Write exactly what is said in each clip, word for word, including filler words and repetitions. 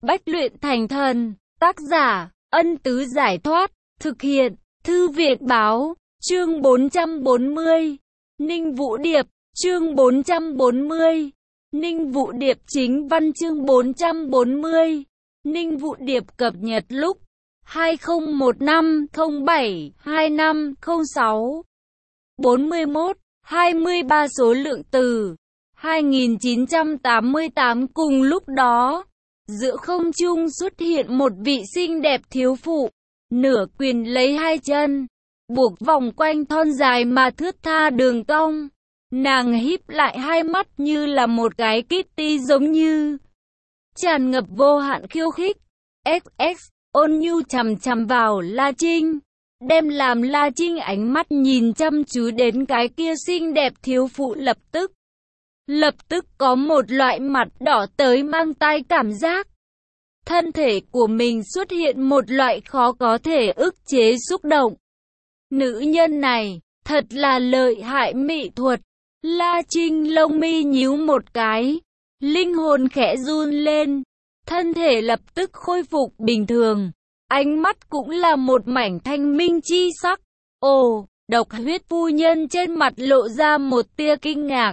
Bách luyện thành thần. Tác giả, Ân Tứ Giải Thoát. Thực hiện, Thư viện Báo. Chương bốn trăm bốn mươi. Ninh Vũ Điệp. Chương bốn trăm bốn mươi. Ninh Vũ Điệp chính văn chương bốn trăm bốn mươi. Ninh Vũ Điệp cập nhật lúc hai không một năm không bảy hai năm không sáu. bốn mươi mốt, hai mươi ba số lượng từ. hai nghìn chín trăm tám mươi tám. Cùng lúc đó, giữa không trung xuất hiện một vị xinh đẹp thiếu phụ, nửa quỳ lấy hai chân, buộc vòng quanh thon dài mà thướt tha đường cong. Nàng híp lại hai mắt như là một cái Kitty, giống như tràn ngập vô hạn khiêu khích. ích ích ôn nhu chằm chằm vào La Trinh, đem làm La Trinh ánh mắt nhìn chăm chú đến cái kia xinh đẹp thiếu phụ lập tức. Lập tức có một loại mặt đỏ tới mang tai cảm giác. Thân thể của mình xuất hiện một loại khó có thể ức chế xúc động. Nữ nhân này, thật là lợi hại mỹ thuật. La Trinh lông mi nhíu một cái, linh hồn khẽ run lên, thân thể lập tức khôi phục bình thường, ánh mắt cũng là một mảnh thanh minh chi sắc. Ồ, Độc Huyết phu nhân trên mặt lộ ra một tia kinh ngạc.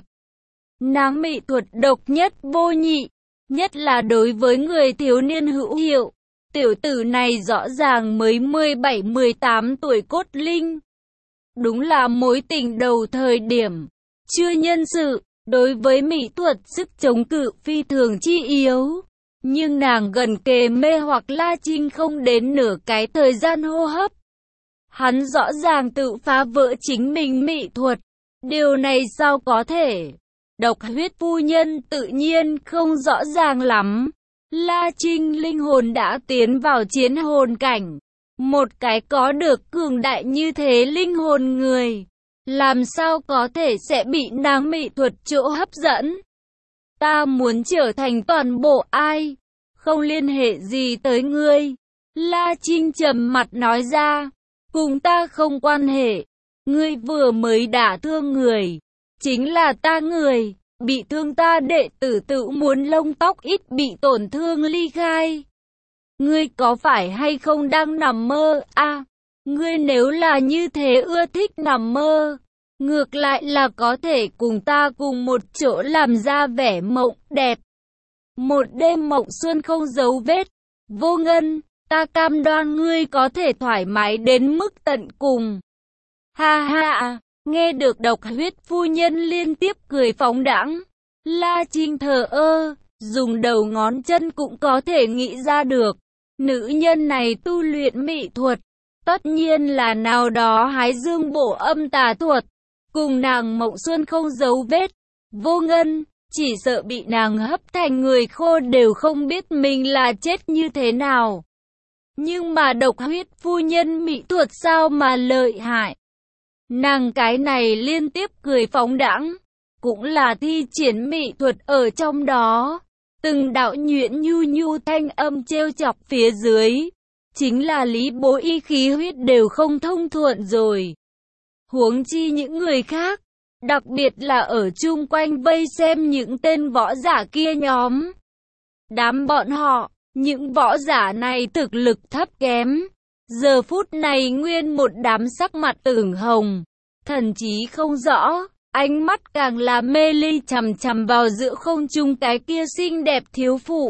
Nàng mỹ thuật độc nhất vô nhị, nhất là đối với người thiếu niên hữu hiệu. Tiểu tử này rõ ràng mới mười bảy mười tám tuổi cốt linh. Đúng là mối tình đầu thời điểm chưa nhân sự, đối với mỹ thuật sức chống cự phi thường chi yếu. Nhưng nàng gần kề mê hoặc La Trinh không đến nửa cái thời gian hô hấp. Hắn rõ ràng tự phá vỡ chính mình mỹ thuật. Điều này sao có thể? Độc Huyết phu nhân tự nhiên không rõ ràng lắm. La Trinh linh hồn đã tiến vào chiến hồn cảnh. Một cái có được cường đại như thế linh hồn người, làm sao có thể sẽ bị nàng mỹ thuật chỗ hấp dẫn? Ta muốn trở thành toàn bộ ai, không liên hệ gì tới ngươi. La Trinh trầm mặt nói ra, cùng ta không quan hệ. Ngươi vừa mới đả thương người, chính là ta người. Bị thương ta đệ tử tự muốn lông tóc ít bị tổn thương ly khai. Ngươi có phải hay không đang nằm mơ? À, ngươi nếu là như thế ưa thích nằm mơ, ngược lại là có thể cùng ta cùng một chỗ làm ra vẻ mộng đẹp. Một đêm mộng xuân không dấu vết. Vô Ngân, ta cam đoan ngươi có thể thoải mái đến mức tận cùng. Ha ha, nghe được Độc Huyết phu nhân liên tiếp cười phóng đãng, La Trinh thờ ơ, dùng đầu ngón chân cũng có thể nghĩ ra được. Nữ nhân này tu luyện mỹ thuật, tất nhiên là nào đó hái dương bổ âm tà thuật. Cùng nàng mộng xuân không dấu vết. Vô Ngân, chỉ sợ bị nàng hấp thành người khô đều không biết mình là chết như thế nào. Nhưng mà Độc Huyết phu nhân mỹ thuật sao mà lợi hại. Nàng cái này liên tiếp cười phóng đãng, cũng là thi triển mỹ thuật ở trong đó. Từng đạo nhuyễn nhu nhu thanh âm trêu chọc phía dưới, chính là Lý Bố Y khí huyết đều không thông thuận rồi. Huống chi những người khác, đặc biệt là ở chung quanh vây xem những tên võ giả kia nhóm. Đám bọn họ, những võ giả này thực lực thấp kém, giờ phút này nguyên một đám sắc mặt ửng hồng, thần trí không rõ, ánh mắt càng là mê ly chằm chằm vào giữa không trung cái kia xinh đẹp thiếu phụ.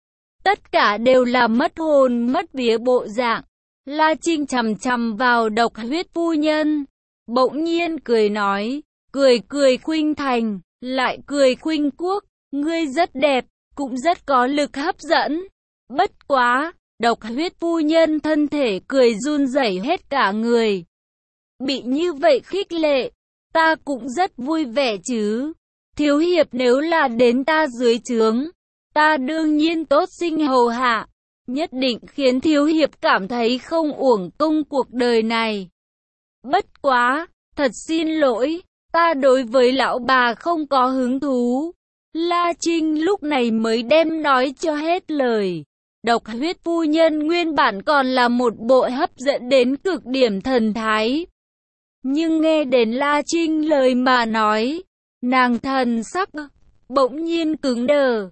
Tất cả đều là mất hồn mất vía bộ dạng. La Trinh chằm chằm vào Độc Huyết phu nhân, bỗng nhiên cười nói, cười cười khuynh thành, lại cười khuynh quốc, ngươi rất đẹp, cũng rất có lực hấp dẫn. Bất quá, Độc Huyết phu nhân thân thể cười run rẩy hết cả người. Bị như vậy khích lệ, ta cũng rất vui vẻ chứ. Thiếu hiệp nếu là đến ta dưới trướng, ta đương nhiên tốt sinh hầu hạ, nhất định khiến thiếu hiệp cảm thấy không uổng công cuộc đời này. Bất quá, thật xin lỗi, ta đối với lão bà không có hứng thú. La Trinh lúc này mới đem nói cho hết lời. Độc Huyết phu nhân nguyên bản còn là một bộ hấp dẫn đến cực điểm thần thái. Nhưng nghe đến La Trinh lời mà nói, nàng thần sắc bỗng nhiên cứng đờ.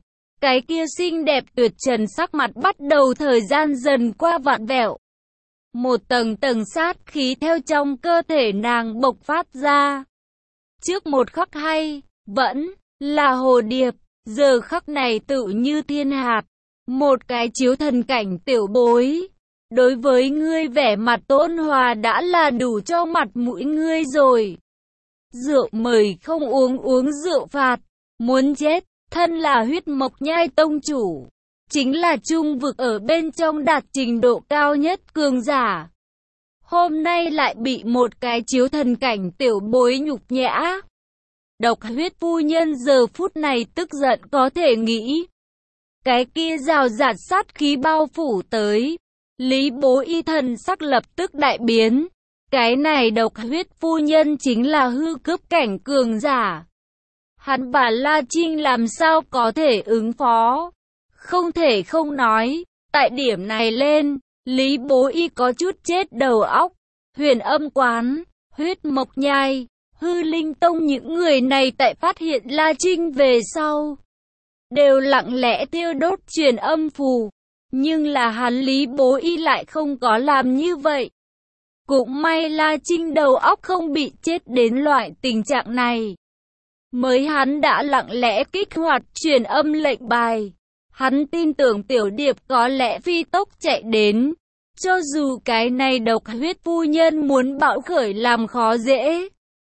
Cái kia xinh đẹp tuyệt trần sắc mặt bắt đầu thời gian dần qua vặn vẹo. Một tầng tầng sát khí theo trong cơ thể nàng bộc phát ra. Trước một khắc hay, vẫn là hồ điệp, giờ khắc này tự như thiên hạt. Một cái chiếu thần cảnh tiểu bối. Đối với ngươi vẻ mặt tôn hòa đã là đủ cho mặt mũi ngươi rồi. Rượu mời không uống uống rượu phạt. Muốn chết, thân là huyết mộc nhai tông chủ. Chính là trung vực ở bên trong đạt trình độ cao nhất cường giả. Hôm nay lại bị một cái chiếu thần cảnh tiểu bối nhục nhã. Độc huyết phu nhân giờ phút này tức giận có thể nghĩ. Cái kia rào rạt sát khí bao phủ tới. Lý Bố Y thần sắc lập tức đại biến. Cái này độc huyết phu nhân chính là hư cướp cảnh cường giả. Hắn và La Trinh làm sao có thể ứng phó. Không thể không nói. Tại điểm này lên, Lý Bố Y có chút chết đầu óc. Huyền Âm Quán, Huyết Mộc Nhai, Hư Linh Tông, những người này tại phát hiện La Trinh về sau đều lặng lẽ tiêu đốt truyền âm phù. Nhưng là hắn Lý Bố Y lại không có làm như vậy. Cũng may La Trinh đầu óc không bị chết đến loại tình trạng này. Mới hắn đã lặng lẽ kích hoạt truyền âm lệnh bài. Hắn tin tưởng Tiểu Điệp có lẽ phi tốc chạy đến. Cho dù cái này độc huyết phu nhân muốn bạo khởi làm khó dễ.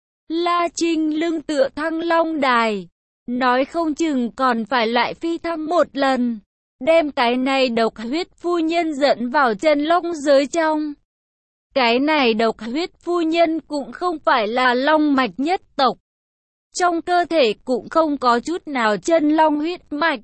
La Trinh lưng tựa Thăng Long Đài. Nói không chừng còn phải lại phi thăng một lần. Đem cái này độc huyết phu nhân dẫn vào chân long giới trong. Cái này độc huyết phu nhân cũng không phải là long mạch nhất tộc. Trong cơ thể cũng không có chút nào chân long huyết mạch.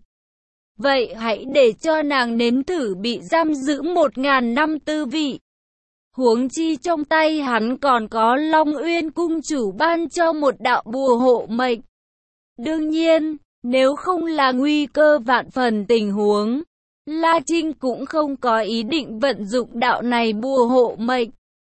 Vậy hãy để cho nàng nếm thử bị giam giữ một ngàn năm tư vị. Huống chi trong tay hắn còn có Long Uyên cung chủ ban cho một đạo bùa hộ mệnh. Đương nhiên, nếu không là nguy cơ vạn phần tình huống, La Trinh cũng không có ý định vận dụng đạo này bùa hộ mệnh.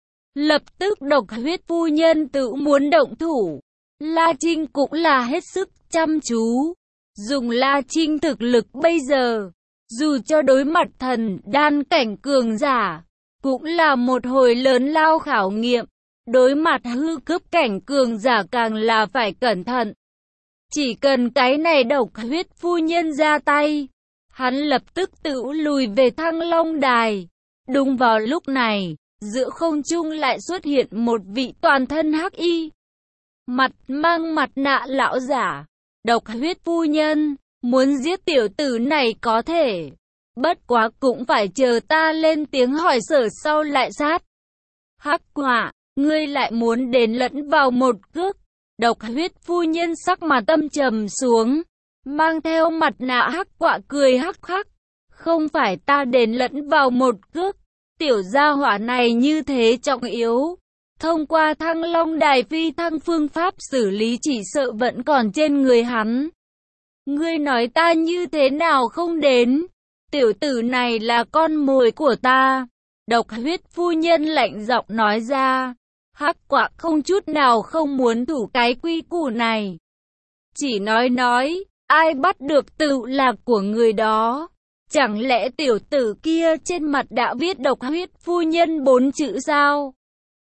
Lập tức độc huyết phu nhân tự muốn động thủ. La Trinh cũng là hết sức chăm chú. Dùng La Trinh thực lực bây giờ, dù cho đối mặt thần đan cảnh cường giả, cũng là một hồi lớn lao khảo nghiệm. Đối mặt hư cướp cảnh cường giả càng là phải cẩn thận. Chỉ cần cái này độc huyết phu nhân ra tay, hắn lập tức tự lùi về Thăng Long Đài. Đúng vào lúc này, giữa không trung lại xuất hiện một vị toàn thân hắc y, mặt mang mặt nạ lão giả. Độc huyết phu nhân, muốn giết tiểu tử này có thể. Bất quá cũng phải chờ ta lên tiếng hỏi sở sau lại sát. Hắc quả, ngươi lại muốn đến lẫn vào một cước. Độc huyết phu nhân sắc mặt âm trầm xuống, mang theo mặt nạ hắc quạ cười hắc hắc. Không phải ta đến lẫn vào một cước, tiểu gia hỏa này như thế trọng yếu. Thông qua Thăng Long Đài phi thăng phương pháp xử lý chỉ sợ vẫn còn trên người hắn. Ngươi nói ta như thế nào không đến? Tiểu tử này là con mồi của ta. Độc huyết phu nhân lạnh giọng nói ra. Hắc quạ không chút nào không muốn thủ cái quy củ này. Chỉ nói nói, ai bắt được tự là của người đó. Chẳng lẽ tiểu tử kia trên mặt đã viết độc huyết phu nhân bốn chữ sao?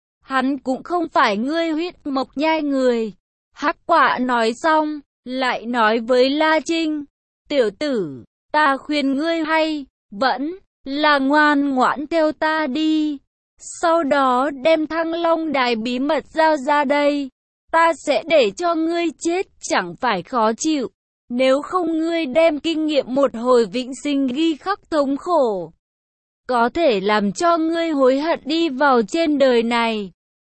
Hắn cũng không phải ngươi huyết mộc nhai người. Hắc quạ nói xong, lại nói với La Trinh. Tiểu tử, ta khuyên ngươi hay, vẫn là ngoan ngoãn theo ta đi. Sau đó đem Thăng Long Đài bí mật giao ra đây. Ta sẽ để cho ngươi chết chẳng phải khó chịu. Nếu không ngươi đem kinh nghiệm một hồi vĩnh sinh ghi khắc thống khổ. Có thể làm cho ngươi hối hận đi vào trên đời này.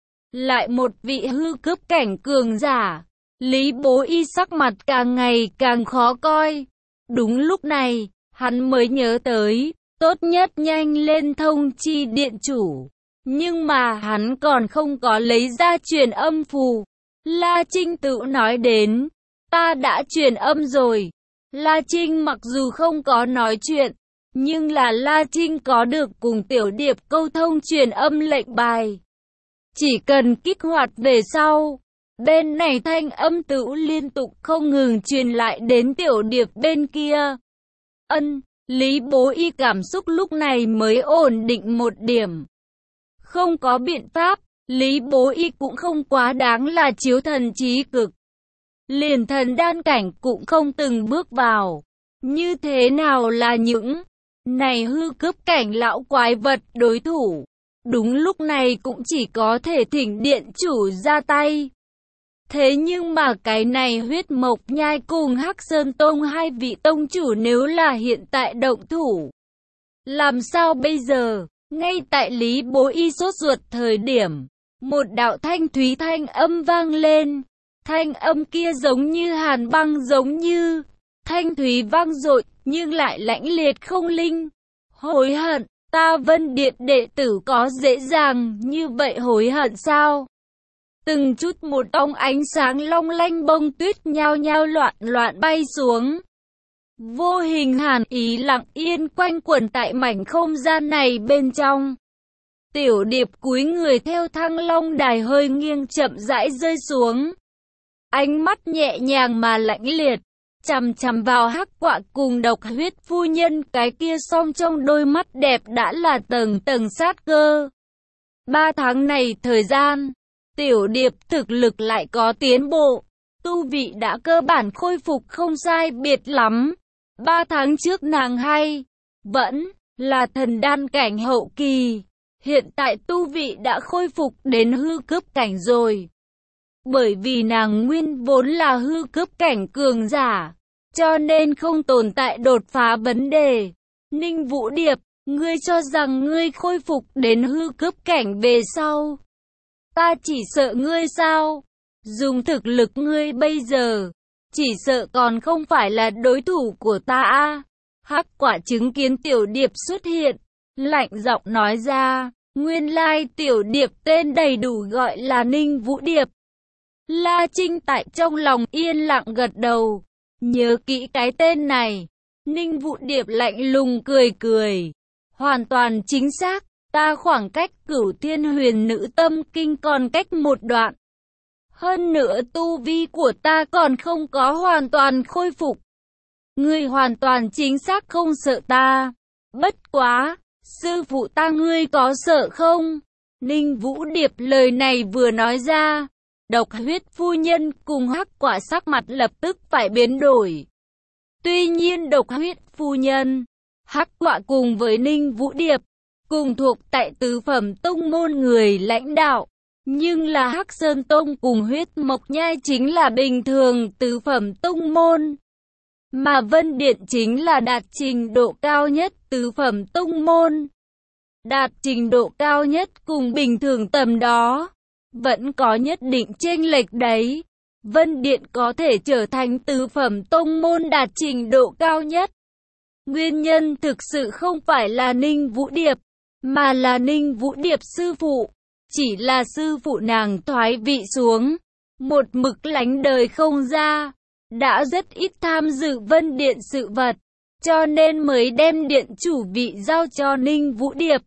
Lại một vị hư cướp cảnh cường giả. Lý Bố Y sắc mặt càng ngày càng khó coi. Đúng lúc này, hắn mới nhớ tới, tốt nhất nhanh lên thông chi điện chủ. Nhưng mà hắn còn không có lấy ra truyền âm phù. La Trinh tự nói đến, ta đã truyền âm rồi. La Trinh mặc dù không có nói chuyện, nhưng là La Trinh có được cùng Tiểu Điệp câu thông truyền âm lệnh bài. Chỉ cần kích hoạt về sau, bên này thanh âm tự liên tục không ngừng truyền lại đến Tiểu Điệp bên kia. Ân, Lý Bố Y cảm xúc lúc này mới ổn định một điểm. Không có biện pháp, Lý Bố Y cũng không quá đáng là chiếu thần trí cực. Liền thần đan cảnh cũng không từng bước vào. Như thế nào là những này hư cấp cảnh lão quái vật đối thủ? Đúng lúc này cũng chỉ có thể thỉnh điện chủ ra tay. Thế nhưng mà cái này Huyết Mộc Nhai cùng Hắc Sơn Tông hai vị tông chủ nếu là hiện tại động thủ, làm sao bây giờ? Ngay tại Lý Bố Y sốt ruột thời điểm, một đạo thanh thúy thanh âm vang lên. Thanh âm kia giống như hàn băng, giống như thanh thúy vang dội, nhưng lại lãnh liệt không linh. Hối hận, ta Vân Điện đệ tử có dễ dàng như vậy hối hận sao? Từng chút một ong ánh sáng long lanh bông tuyết nhao nhao loạn loạn bay xuống. Vô hình hàn ý lặng yên quanh quẩn tại mảnh không gian này bên trong. Tiểu Điệp cúi người theo Thăng Long đài hơi nghiêng chậm rãi rơi xuống. Ánh mắt nhẹ nhàng mà lãnh liệt, chằm chằm vào Hắc Quạ cùng Độc Huyết phu nhân, cái kia song trong đôi mắt đẹp đã là tầng tầng sát cơ. Ba tháng này thời gian, Tiểu Điệp thực lực lại có tiến bộ, tu vị đã cơ bản khôi phục không sai biệt lắm. Ba tháng trước nàng hay vẫn là thần đan cảnh hậu kỳ, hiện tại tu vị đã khôi phục đến hư cấp cảnh rồi. Bởi vì nàng nguyên vốn là hư cấp cảnh cường giả, cho nên không tồn tại đột phá vấn đề. Ninh Vũ Điệp, ngươi cho rằng ngươi khôi phục đến hư cấp cảnh về sau, ta chỉ sợ ngươi sao? Dùng thực lực ngươi bây giờ, chỉ sợ còn không phải là đối thủ của ta a. Hắc Quả chứng kiến Tiểu Điệp xuất hiện, lạnh giọng nói ra, nguyên lai Tiểu Điệp tên đầy đủ gọi là Ninh Vũ Điệp. La Trinh tại trong lòng yên lặng gật đầu, nhớ kỹ cái tên này. Ninh Vũ Điệp lạnh lùng cười cười, hoàn toàn chính xác, ta khoảng cách Cửu Thiên Huyền Nữ Tâm Kinh còn cách một đoạn. Hơn nữa tu vi của ta còn không có hoàn toàn khôi phục. Ngươi hoàn toàn chính xác không sợ ta. Bất quá, sư phụ ta ngươi có sợ không? Ninh Vũ Điệp lời này vừa nói ra, Độc Huyết phu nhân cùng Hắc Quả sắc mặt lập tức phải biến đổi. Tuy nhiên Độc Huyết phu nhân, Hắc Quả cùng với Ninh Vũ Điệp, cùng thuộc tại tứ phẩm tông môn người lãnh đạo, nhưng là Hắc Sơn Tông cùng Huyết Mộc Nhai chính là bình thường tứ phẩm tông môn, mà Vân Điện chính là đạt trình độ cao nhất tứ phẩm tông môn. Đạt trình độ cao nhất cùng bình thường tầm đó, vẫn có nhất định chênh lệch đấy. Vân Điện có thể trở thành tứ phẩm tông môn đạt trình độ cao nhất. Nguyên nhân thực sự không phải là Ninh Vũ Điệp, mà là Ninh Vũ Điệp sư phụ. Chỉ là sư phụ nàng thoái vị xuống, một mực lánh đời không ra, đã rất ít tham dự Vân Điện sự vật, cho nên mới đem điện chủ vị giao cho Ninh Vũ Điệp.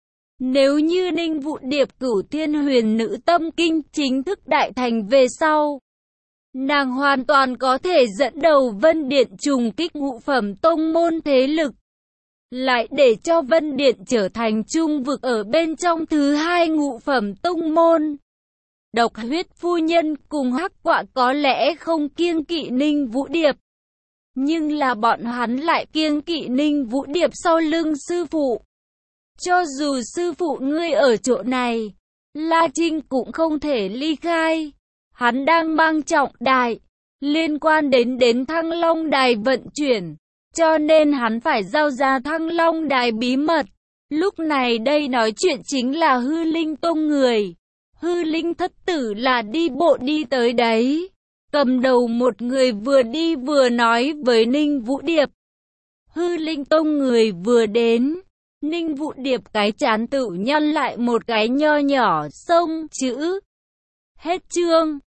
Nếu như Ninh Vũ Điệp Cửu Thiên Huyền Nữ Tâm Kinh chính thức đại thành về sau, nàng hoàn toàn có thể dẫn đầu Vân Điện trùng kích ngũ phẩm tông môn thế lực, lại để cho Vân Điện trở thành trung vực ở bên trong thứ hai ngũ phẩm tông môn. Độc Huyết phu nhân cùng Hắc Quạ có lẽ không kiêng kỵ Ninh Vũ Điệp, nhưng là bọn hắn lại kiêng kỵ Ninh Vũ Điệp sau lưng sư phụ. Cho dù sư phụ ngươi ở chỗ này, La Trinh cũng không thể ly khai. Hắn đang mang trọng đại, liên quan đến đến Thăng Long Đài vận chuyển, cho nên hắn phải giao ra Thăng Long Đài bí mật. Lúc này đây nói chuyện chính là Hư Linh Tông người. Hư Linh thất tử là đi bộ đi tới đấy. Cầm đầu một người vừa đi vừa nói với Ninh Vũ Điệp. Hư Linh Tông người vừa đến, Ninh Vũ Điệp cái trán tự nhăn lại một cái nho nhỏ sông chữ. Hết chương.